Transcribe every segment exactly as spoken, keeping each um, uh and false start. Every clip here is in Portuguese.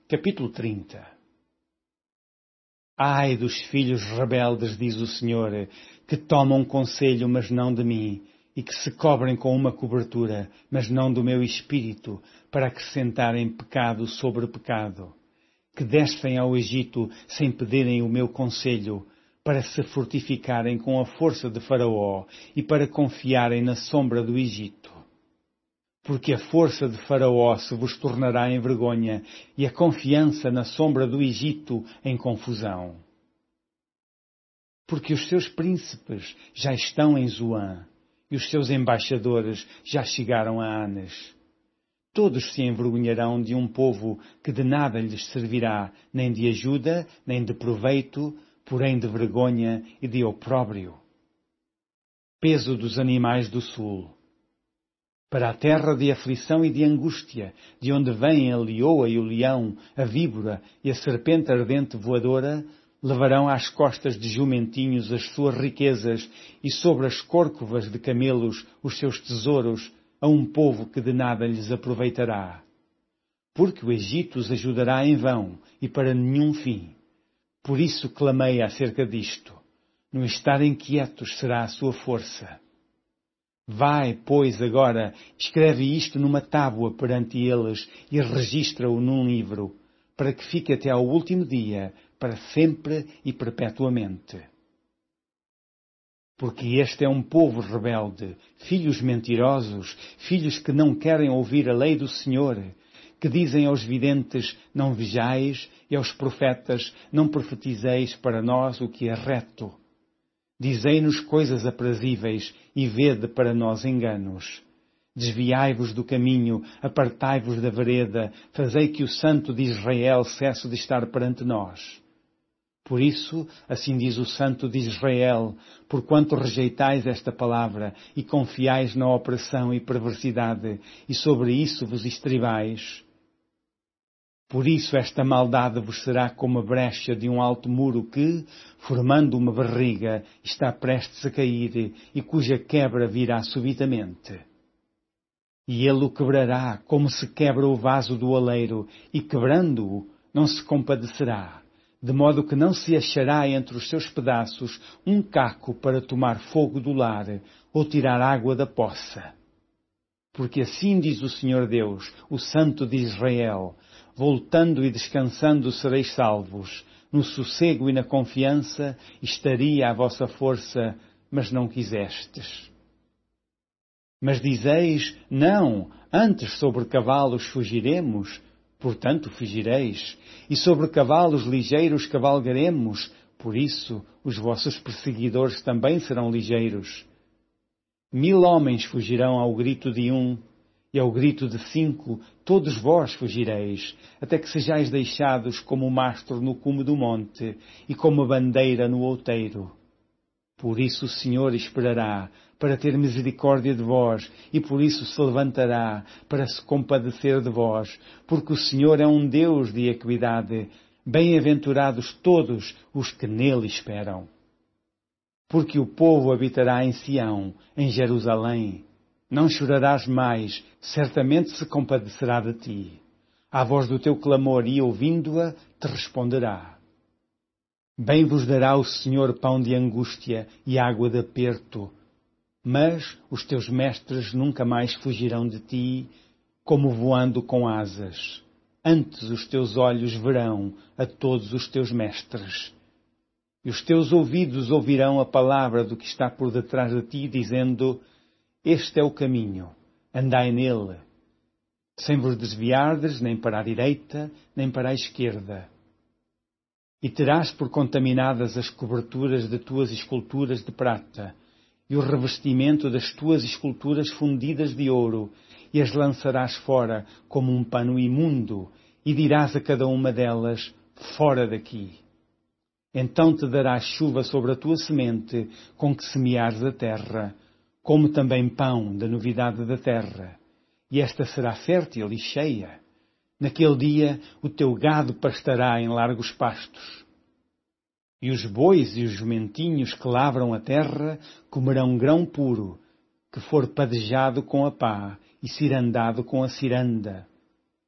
Capítulo trinta. Ai dos filhos rebeldes, diz o Senhor, que tomam conselho, mas não de mim, e que se cobrem com uma cobertura, mas não do meu espírito, para acrescentarem pecado sobre pecado, que descem ao Egito sem pedirem o meu conselho, para se fortificarem com a força de Faraó e para confiarem na sombra do Egito. Porque a força de Faraó se vos tornará em vergonha e a confiança na sombra do Egito em confusão. Porque os seus príncipes já estão em Zoan e os seus embaixadores já chegaram a Anes. Todos se envergonharão de um povo que de nada lhes servirá, nem de ajuda, nem de proveito, porém de vergonha e de opróbrio. Peso dos animais do sul. Para a terra de aflição e de angústia, de onde vêm a leoa e o leão, a víbora e a serpente ardente voadora, levarão às costas de jumentinhos as suas riquezas e sobre as córcovas de camelos os seus tesouros, a um povo que de nada lhes aproveitará. Porque o Egito os ajudará em vão e para nenhum fim. Por isso clamei acerca disto. No estarem quietos será a sua força. Vai, pois, agora, escreve isto numa tábua perante eles e registra-o num livro, para que fique até ao último dia, para sempre e perpetuamente. Porque este é um povo rebelde, filhos mentirosos, filhos que não querem ouvir a lei do Senhor, que dizem aos videntes, não vejais, e aos profetas, não profetizeis para nós o que é reto. Dizei-nos coisas aprazíveis e vede para nós enganos. Desviai-vos do caminho, apartai-vos da vereda, fazei que o Santo de Israel cesse de estar perante nós. Por isso, assim diz o Santo de Israel, porquanto rejeitais esta palavra e confiais na opressão e perversidade, e sobre isso vos estribais, por isso esta maldade vos será como a brecha de um alto muro que, formando uma barriga, está prestes a cair e cuja quebra virá subitamente. E ele o quebrará como se quebra o vaso do oleiro, e quebrando-o, não se compadecerá, de modo que não se achará entre os seus pedaços um caco para tomar fogo do lar ou tirar água da poça. Porque assim diz o Senhor Deus, o Santo de Israel, voltando e descansando sereis salvos, no sossego e na confiança estaria a vossa força, mas não quisestes. Mas dizeis, não, antes sobre cavalos fugiremos, portanto fugireis, e sobre cavalos ligeiros cavalgaremos, por isso os vossos perseguidores também serão ligeiros. Mil homens fugirão ao grito de um, e ao grito de cinco, todos vós fugireis, até que sejais deixados como o mastro no cume do monte, e como a bandeira no outeiro. Por isso o Senhor esperará, para ter misericórdia de vós, e por isso se levantará, para se compadecer de vós, porque o Senhor é um Deus de equidade, bem-aventurados todos os que nele esperam. Porque o povo habitará em Sião, em Jerusalém. Não chorarás mais, certamente se compadecerá de ti. À voz do teu clamor e ouvindo-a, te responderá. Bem vos dará o Senhor pão de angústia e água de aperto, mas os teus mestres nunca mais fugirão de ti, como voando com asas. Antes os teus olhos verão a todos os teus mestres. E os teus ouvidos ouvirão a palavra do que está por detrás de ti, dizendo, este é o caminho, andai nele, sem vos desviardes nem para a direita, nem para a esquerda. E terás por contaminadas as coberturas de tuas esculturas de prata, e o revestimento das tuas esculturas fundidas de ouro, e as lançarás fora como um pano imundo, e dirás a cada uma delas, fora daqui. Então te darás chuva sobre a tua semente, com que semeares a terra, como também pão da novidade da terra, e esta será fértil e cheia. Naquele dia o teu gado pastará em largos pastos. E os bois e os jumentinhos que lavram a terra comerão grão puro, que for padejado com a pá e cirandado com a ciranda.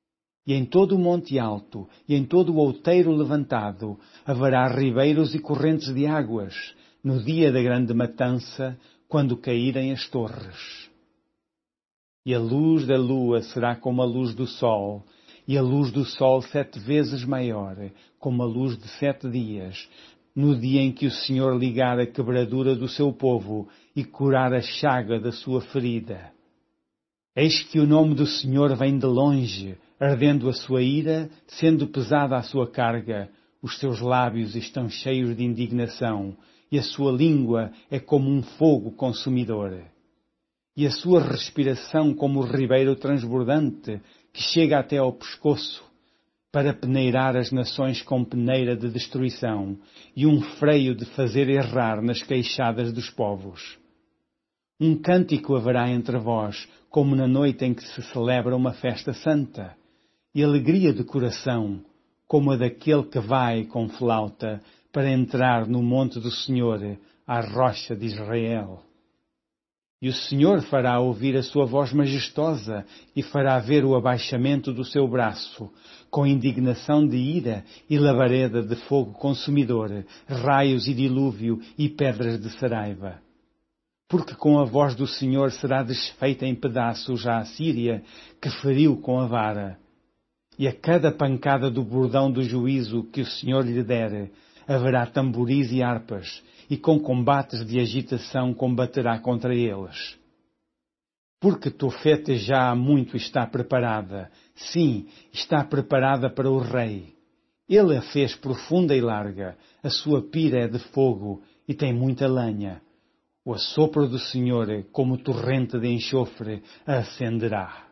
e em todo o monte alto, e em todo o outeiro levantado, haverá ribeiros e correntes de águas, no dia da grande matança, quando caírem as torres. E a luz da lua será como a luz do sol, e a luz do sol sete vezes maior, como a luz de sete dias, no dia em que o Senhor ligar a quebradura do seu povo e curar a chaga da sua ferida. Eis que o nome do Senhor vem de longe, ardendo a sua ira, sendo pesada a sua carga. Os seus lábios estão cheios de indignação, e a sua língua é como um fogo consumidor. E a sua respiração como o ribeiro transbordante, que chega até ao pescoço, para peneirar as nações com peneira de destruição, e um freio de fazer errar nas queixadas dos povos. Um cântico haverá entre vós, como na noite em que se celebra uma festa santa, e alegria de coração, como a daquele que vai com flauta para entrar no monte do Senhor, à rocha de Israel. E o Senhor fará ouvir a sua voz majestosa e fará ver o abaixamento do seu braço, com indignação de ira e labareda de fogo consumidor, raios e dilúvio e pedras de saraiva. Porque com a voz do Senhor será desfeita em pedaços a Assíria, que feriu com a vara. E a cada pancada do bordão do juízo que o Senhor lhe der, haverá tamboris e harpas, e com combates de agitação combaterá contra eles. Porque Tofete já há muito está preparada, sim, está preparada para o rei. Ele a fez profunda e larga, a sua pira é de fogo e tem muita lenha. O assopro do Senhor, como torrente de enxofre, a acenderá.